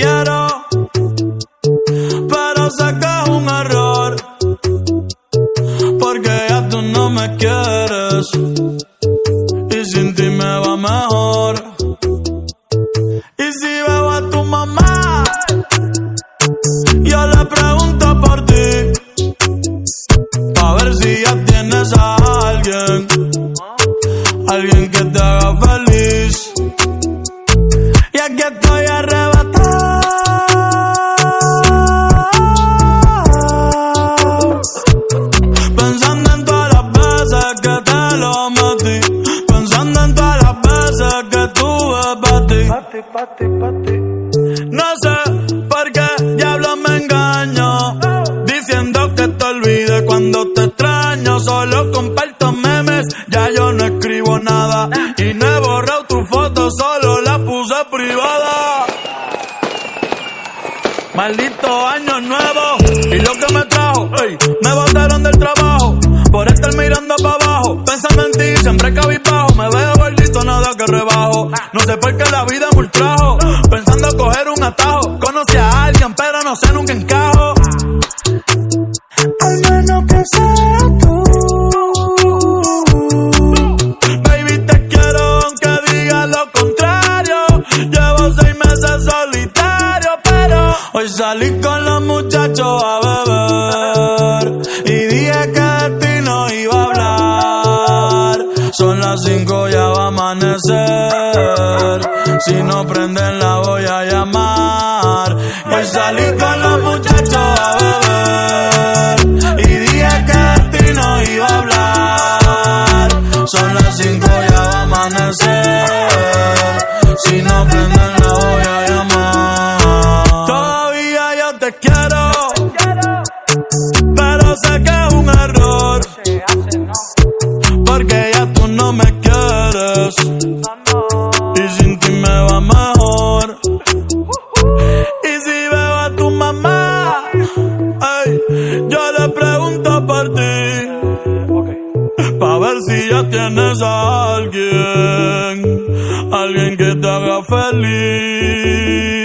quiero, pero sé que es un error, porque ya tú no me quieres y sin ti me va mejor. Y si veo a tu mamá, yo le pregunto por ti, pa' ver si ya tienes a alguien que te haga feliz. Y aquí estoy arrebatado, pensando en todas las veces que te lo metí, pensando en todas las veces que tuve pa' ti. No sé por qué diablos me engaño, diciendo que te olvide cuando te extraño. Solo comparto memes, ya yo no escribo nada, y no he borrado tu foto, solo la puse privada. Maldito año nuevo y lo que me trajo, ey, me botaron del trabajo por estar mirando para abajo, pensando en ti, siempre cabizbajo. Me veo gordito, nada que rebajo, no sé por qué la vida me ultrajo, pensando coger un atajo. Conocí a alguien pero no sé, nunca encajo. Al menos que sea tú, baby, te quiero aunque digas lo contrario. Llevo 6 meses solitario, pero hoy salí con los muchachos a beber y dije que de ti no iba a hablar. Son las 5, ya va a amanecer, si no prenden la voy a llamar. Hoy salí con los muchachos a beber y dije que de ti no iba a hablar. Son las 5, ya va a amanecer, si no prenden la voy a llamar. Todavía yo te quiero, pero sé que es un error, porque ya tú no me quieres y sin ti me va mejor. Y si veo a tu mamá, ey, yo le pregunto por ti, pa' ver si ya tienes a alguien que te haga feliz.